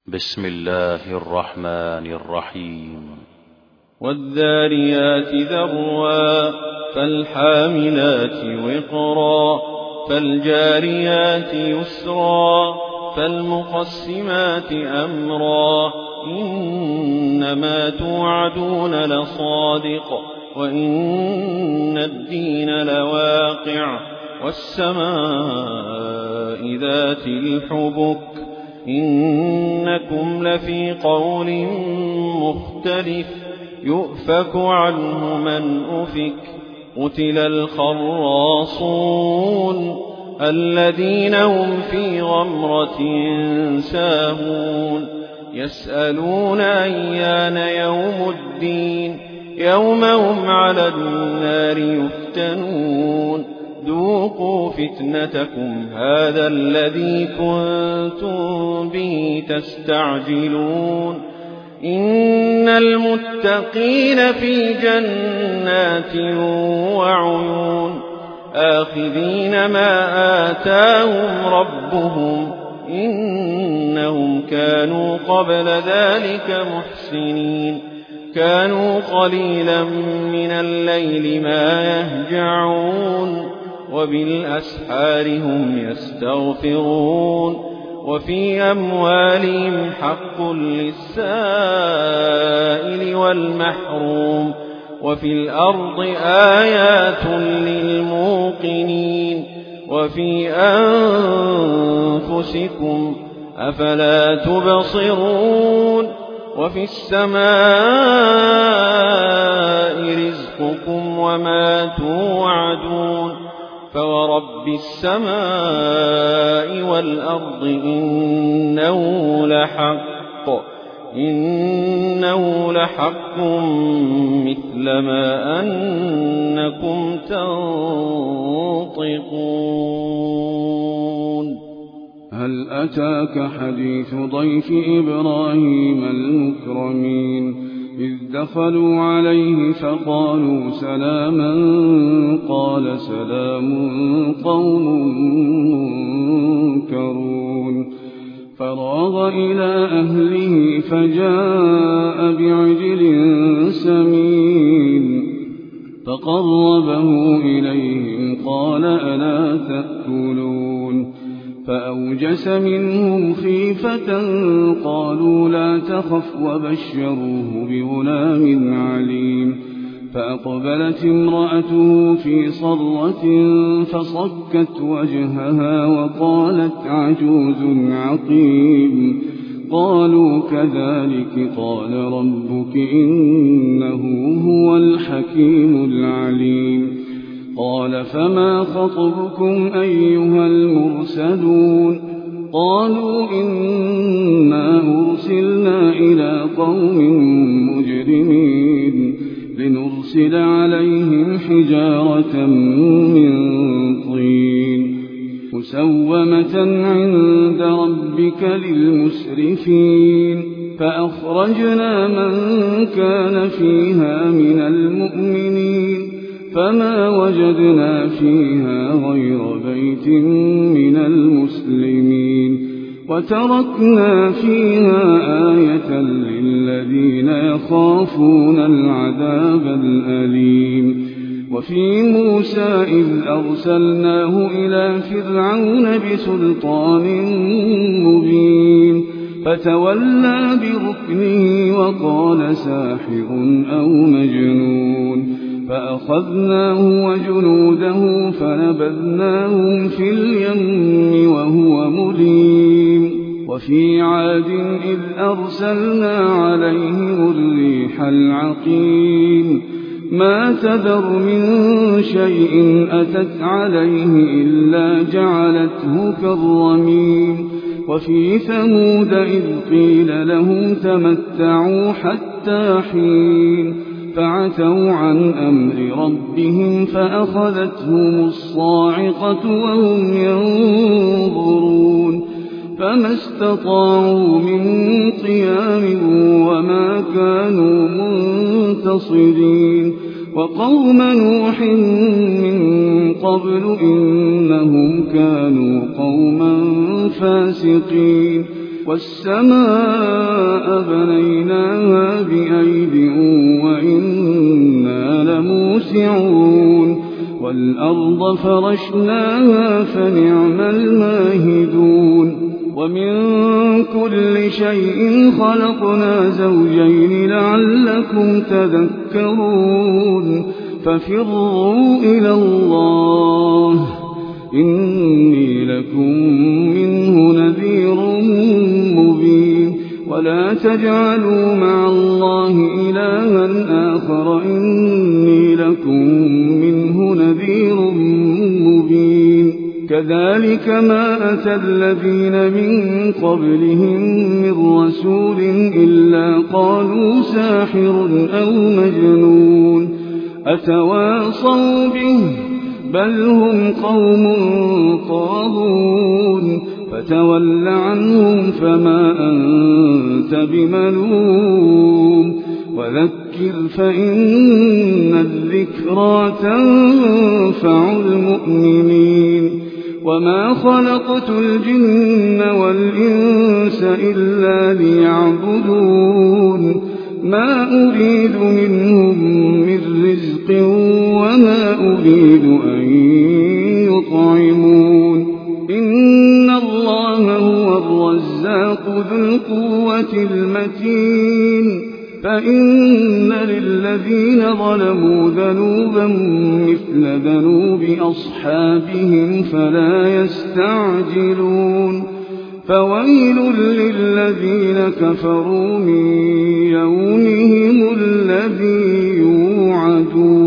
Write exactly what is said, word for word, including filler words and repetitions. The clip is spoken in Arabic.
بسم الله الرحمن الرحيم. والذاريات ذروا فالحاملات وقرا فالجاريات يسرا فالمقسمات أمرا إنما توعدون لصادق وإن الدين لواقع والسماء ذات الحبك إنكم لفي قول مختلف يؤفك عنه من أفك قتل الخراصون الذين هم في غمرة ساهون يسألون أيان يوم الدين يوم هم على النار يفتنون ذوقوا فتنتكم هذا الذي كنتم به تستعجلون إن المتقين في جنات وعيون آخذين ما آتاهم ربهم إنهم كانوا قبل ذلك محسنين كانوا قليلا من الليل ما يهجعون وبالأسحار هم يستغفرون وفي أموالهم حق للسائل والمحروم وفي الأرض آيات للموقنين وفي أنفسكم أفلا تبصرون وفي السماء رزقكم وما توعدون فورب السماء والأرض إنه لحق إنه لحق مثل ما أنكم تنطقون. هل أتاك حديث ضيف إبراهيم المكرمين إذ دخلوا عليه فقالوا سلاما قال سلام قوم منكرون فراغ إلى أهله فجاء بعجل سمين فقربه إليهم قال ألا تأكلون فأوجس منهم خيفة قالوا لا تخف وبشروه بغلام عليم فأقبلت امرأته في صرة فصكت وجهها وقالت عجوز عقيم قالوا كذلك قال ربك إنه هو الحكيم العليم قال فما خطبكم أيها المرسلون قالوا إنا أرسلنا إلى قوم مجرمين لنرسل عليهم حجارة من طين مسومة عند ربك للمسرفين فأخرجنا من كان فيها من المؤمنين فما وجدنا فيها غير بيت من المسلمين وتركنا فيها آية للذين يخافون العذاب الأليم وفي موسى إذ أرسلناه إلى فرعون بسلطان مبين فتولى بركنه وقال ساحر أو مجنون فأخذناه وجنوده فنبذناهم في اليم وهو مليم وفي عاد إذ أرسلنا عليهم الريح العقيم ما تذر من شيء أتت عليه إلا جعلته كالرميم وفي ثمود إذ قيل لهم تمتعوا حتى حين فعتوا عن أمر ربهم فأخذتهم الصاعقة وهم ينظرون فما استطاعوا من قيام وما كانوا منتصرين وقوم نوح من قبل إنهم كانوا قوما فاسقين والسماء بنيناها بأيد وإنا لموسعون والأرض فرشناها فنعم الماهدون ومن كل شيء خلقنا زوجين لعلكم تذكرون ففروا إلى الله إني لكم منه نذير مبين ولا تجعلوا مع الله إلها آخر إني لكم منه نذير مبين كذلك ما أتى الذين من قبلهم من رسول إلا قالوا ساحر أو مجنون أتواصوا به بل هم قوم طاغون فتول عنهم فما أنت بملوم وذكر فإن الذكرى تنفع المؤمنين وما خلقت الجن والإنس إلا ليعبدون ما أريد منهم من رزق وما أريد أن يطعمون إن الله هو الرزاق ذو القوة المتين فإن للذين ظلموا ذنوبا مثل ذنوب أصحابهم فلا يستعجلون فويل للذين كفروا من يومهم الذي يوعدون